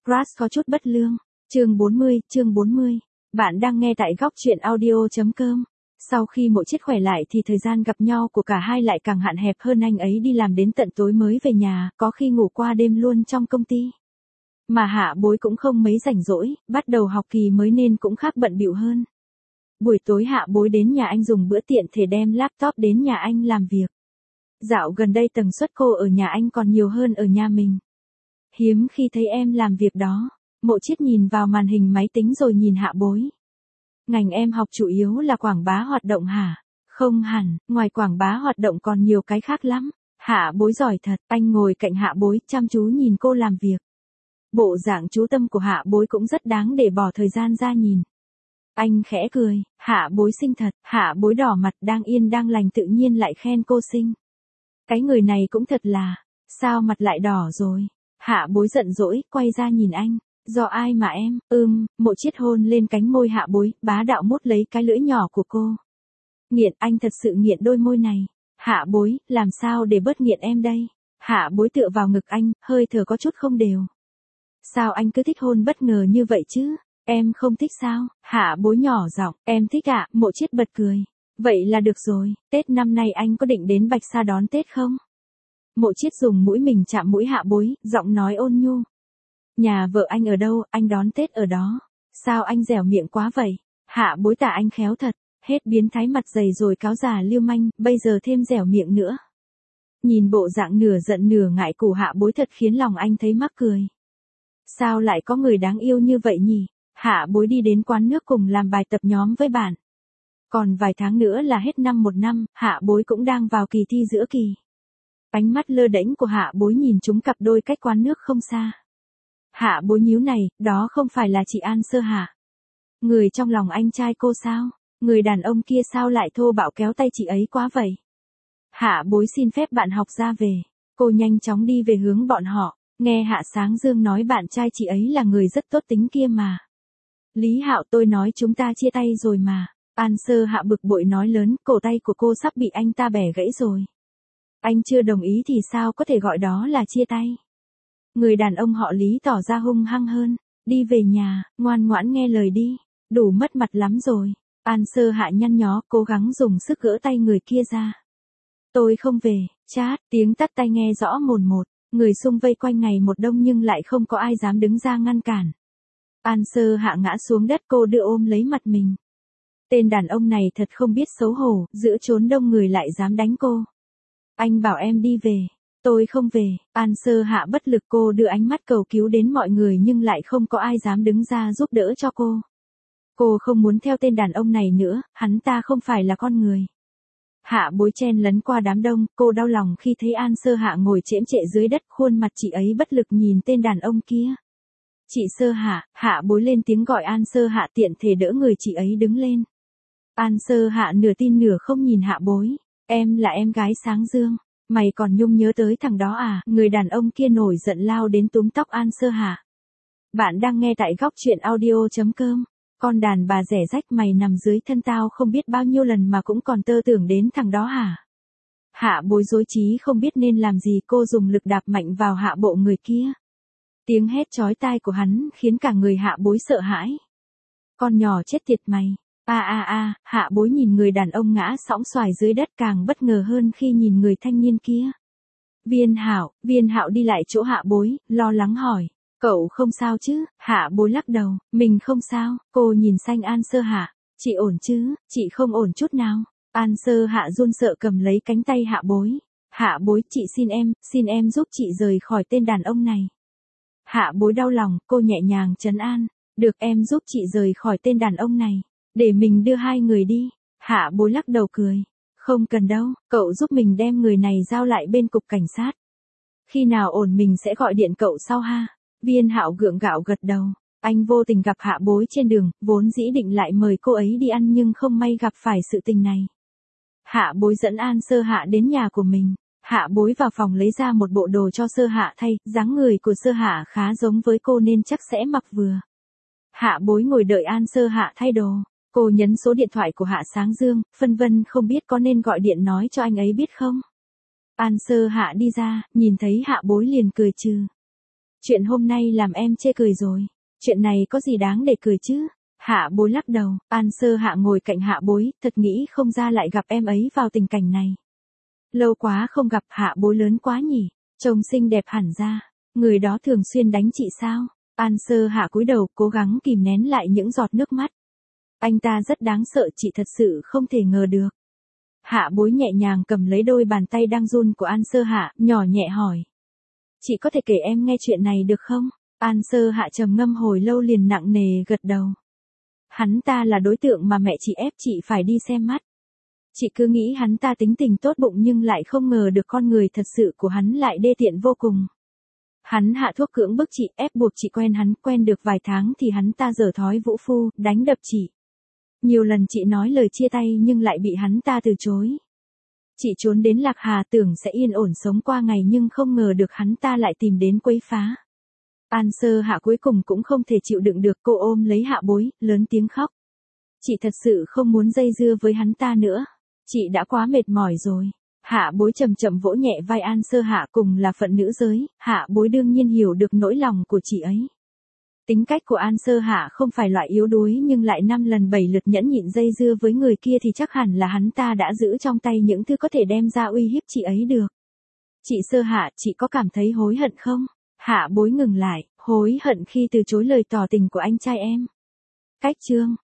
Crush có chút bất lương. Chương 40. Bạn đang nghe tại góc truyện audio.com. Sau khi Mộ Chiết khỏe lại thì thời gian gặp nhau của cả hai lại càng hạn hẹp hơn, anh ấy đi làm đến tận tối mới về nhà, có khi ngủ qua đêm luôn trong công ty. Mà Hạ Bối cũng không mấy rảnh rỗi, bắt đầu học kỳ mới nên cũng khác bận bịu hơn. Buổi tối Hạ Bối đến nhà anh dùng bữa, tiện thể đem laptop đến nhà anh làm việc. Dạo gần đây tần suất cô ở nhà anh còn nhiều hơn ở nhà mình. Hiếm khi thấy em làm việc đó. Mộ Chiết nhìn vào màn hình máy tính rồi nhìn Hạ Bối. Ngành em học chủ yếu là quảng bá hoạt động hả? Không hẳn, ngoài quảng bá hoạt động còn nhiều cái khác lắm. Hạ Bối giỏi thật. Anh ngồi cạnh Hạ Bối chăm chú nhìn cô làm việc. Bộ dạng chú tâm của Hạ Bối cũng rất đáng để bỏ thời gian ra nhìn. Anh khẽ cười, Hạ Bối xinh thật. Hạ Bối đỏ mặt, đang yên đang lành tự nhiên lại khen cô xinh. Cái người này cũng thật là, sao mặt lại đỏ rồi? Hạ Bối giận dỗi, quay ra nhìn anh. Do ai mà em? Mộ Chiết hôn lên cánh môi Hạ Bối, bá đạo mút lấy cái lưỡi nhỏ của cô. Nghiện, anh thật sự nghiện đôi môi này. Hạ Bối, làm sao để bớt nghiện em đây? Hạ Bối tựa vào ngực anh, hơi thở có chút không đều. Sao anh cứ thích hôn bất ngờ như vậy chứ? Em không thích sao? Hạ Bối nhỏ giọng, em thích ạ. Mộ Chiết bật cười. Vậy là được rồi, Tết năm nay anh có định đến Bạch Sa đón Tết không? Mộ Chiết dùng mũi mình chạm mũi Hạ Bối, giọng nói ôn nhu. Nhà vợ anh ở đâu, anh đón Tết ở đó. Sao anh dẻo miệng quá vậy? Hạ Bối tả anh khéo thật, hết biến thái mặt dày rồi cáo già lưu manh, bây giờ thêm dẻo miệng nữa. Nhìn bộ dạng nửa giận nửa ngại của Hạ Bối thật khiến lòng anh thấy mắc cười. Sao lại có người đáng yêu như vậy nhỉ? Hạ Bối đi đến quán nước cùng làm bài tập nhóm với bạn. Còn vài tháng nữa là hết năm một năm, Hạ Bối cũng đang vào kỳ thi giữa kỳ. Ánh mắt lơ đễnh của Hạ Bối nhìn chúng cặp đôi cách quán nước không xa. Hạ Bối nhíu này, đó không phải là chị An Sơ hả? Người trong lòng anh trai cô sao? Người đàn ông kia sao lại thô bạo kéo tay chị ấy quá vậy? Hạ Bối xin phép bạn học ra về. Cô nhanh chóng đi về hướng bọn họ, nghe Hạ Sáng Dương nói bạn trai chị ấy là người rất tốt tính kia mà. Lý Hạo, tôi nói chúng ta chia tay rồi mà. An Sơ Hạ bực bội nói lớn, cổ tay của cô sắp bị anh ta bẻ gãy rồi. Anh chưa đồng ý thì sao có thể gọi đó là chia tay? Người đàn ông họ Lý tỏ ra hung hăng hơn. Đi về nhà, ngoan ngoãn nghe lời đi. Đủ mất mặt lắm rồi. An Sơ Hạ nhăn nhó, cố gắng dùng sức gỡ tay người kia ra. Tôi không về. Chát, tiếng tắt tay nghe rõ mồn một. Người xung vây quanh ngày một đông nhưng lại không có ai dám đứng ra ngăn cản. An Sơ Hạ ngã xuống đất, cô đưa ôm lấy mặt mình. Tên đàn ông này thật không biết xấu hổ, giữa chốn đông người lại dám đánh cô. Anh bảo em đi về. Tôi không về. An Sơ Hạ bất lực, cô đưa ánh mắt cầu cứu đến mọi người nhưng lại không có ai dám đứng ra giúp đỡ cho cô. Cô không muốn theo tên đàn ông này nữa, hắn ta không phải là con người. Hạ Bối chen lấn qua đám đông, cô đau lòng khi thấy An Sơ Hạ ngồi chễm chệ dưới đất, khuôn mặt chị ấy bất lực nhìn tên đàn ông kia. Chị Sơ Hạ, Hạ Bối lên tiếng gọi An Sơ Hạ, tiện thể đỡ người chị ấy đứng lên. An Sơ Hạ nửa tin nửa không nhìn Hạ Bối. Em là em gái Sáng Dương. Mày còn nhung nhớ tới thằng đó à? Người đàn ông kia nổi giận lao đến túm tóc An Sơ Hạ. Bạn đang nghe tại góc truyện audio.com. Con đàn bà rẻ rách, mày nằm dưới thân tao không biết bao nhiêu lần mà cũng còn tơ tưởng đến thằng đó hả? Hạ Bối rối trí không biết nên làm gì, cô dùng lực đạp mạnh vào hạ bộ người kia. Tiếng hét chói tai của hắn khiến cả người Hạ Bối sợ hãi. Con nhỏ chết tiệt mày. Hạ Bối nhìn người đàn ông ngã sõng xoài dưới đất càng bất ngờ hơn khi nhìn người thanh niên kia. Viên Hạo đi lại chỗ Hạ Bối, lo lắng hỏi. Cậu không sao chứ? Hạ Bối lắc đầu, mình không sao. Cô nhìn sang An Sơ Hạ. Chị ổn chứ? Chị không ổn chút nào. An Sơ Hạ run sợ cầm lấy cánh tay Hạ Bối. Hạ Bối, chị xin em giúp chị rời khỏi tên đàn ông này. Hạ Bối đau lòng, cô nhẹ nhàng trấn an. Được, em giúp chị rời khỏi tên đàn ông này. Để mình đưa hai người đi. Hạ Bối lắc đầu cười. Không cần đâu, cậu giúp mình đem người này giao lại bên cục cảnh sát. Khi nào ổn mình sẽ gọi điện cậu sau ha. Viên Hạo gượng gạo gật đầu. Anh vô tình gặp Hạ Bối trên đường, vốn dĩ định lại mời cô ấy đi ăn nhưng không may gặp phải sự tình này. Hạ Bối dẫn An Sơ Hạ đến nhà của mình. Hạ Bối vào phòng lấy ra một bộ đồ cho Sơ Hạ thay, dáng người của Sơ Hạ khá giống với cô nên chắc sẽ mặc vừa. Hạ Bối ngồi đợi An Sơ Hạ thay đồ. Cô nhấn số điện thoại của Hạ Sáng Dương, phân vân không biết có nên gọi điện nói cho anh ấy biết không. An Sơ Hạ đi ra, nhìn thấy Hạ Bối liền cười trừ. Chuyện hôm nay làm em chê cười rồi. Chuyện này có gì đáng để cười chứ? Hạ bối lắc đầu, An Sơ Hạ ngồi cạnh hạ bối, thật nghĩ không ra lại gặp em ấy vào tình cảnh này. Lâu quá không gặp, hạ bối lớn quá nhỉ, trông xinh đẹp hẳn ra. Người đó thường xuyên đánh chị sao? An Sơ Hạ cúi đầu cố gắng kìm nén lại những giọt nước mắt. Anh ta rất đáng sợ, chị thật sự không thể ngờ được. Hạ bối nhẹ nhàng cầm lấy đôi bàn tay đang run của An Sơ Hạ, nhỏ nhẹ hỏi. Chị có thể kể em nghe chuyện này được không? An Sơ Hạ trầm ngâm hồi lâu liền nặng nề gật đầu. Hắn ta là đối tượng mà mẹ chị ép chị phải đi xem mắt. Chị cứ nghĩ hắn ta tính tình tốt bụng nhưng lại không ngờ được con người thật sự của hắn lại đê tiện vô cùng. Hắn hạ thuốc cưỡng bức chị, ép buộc chị quen hắn, quen được vài tháng thì hắn ta dở thói vũ phu, đánh đập chị. Nhiều lần chị nói lời chia tay nhưng lại bị hắn ta từ chối. Chị trốn đến Lạc Hà tưởng sẽ yên ổn sống qua ngày nhưng không ngờ được hắn ta lại tìm đến quấy phá. An Sơ Hạ cuối cùng cũng không thể chịu đựng được, cô ôm lấy hạ bối, lớn tiếng khóc. Chị thật sự không muốn dây dưa với hắn ta nữa. Chị đã quá mệt mỏi rồi. Hạ bối chậm chậm vỗ nhẹ vai An Sơ Hạ, cùng là phận nữ giới, hạ bối đương nhiên hiểu được nỗi lòng của chị ấy. Tính cách của An Sơ Hạ không phải loại yếu đuối nhưng lại 5 lần 7 lượt nhẫn nhịn dây dưa với người kia thì chắc hẳn là hắn ta đã giữ trong tay những thứ có thể đem ra uy hiếp chị ấy được. Chị Sơ Hạ, chị có cảm thấy hối hận không? Hạ bối ngừng lại, hối hận khi từ chối lời tỏ tình của anh trai em. Cách chương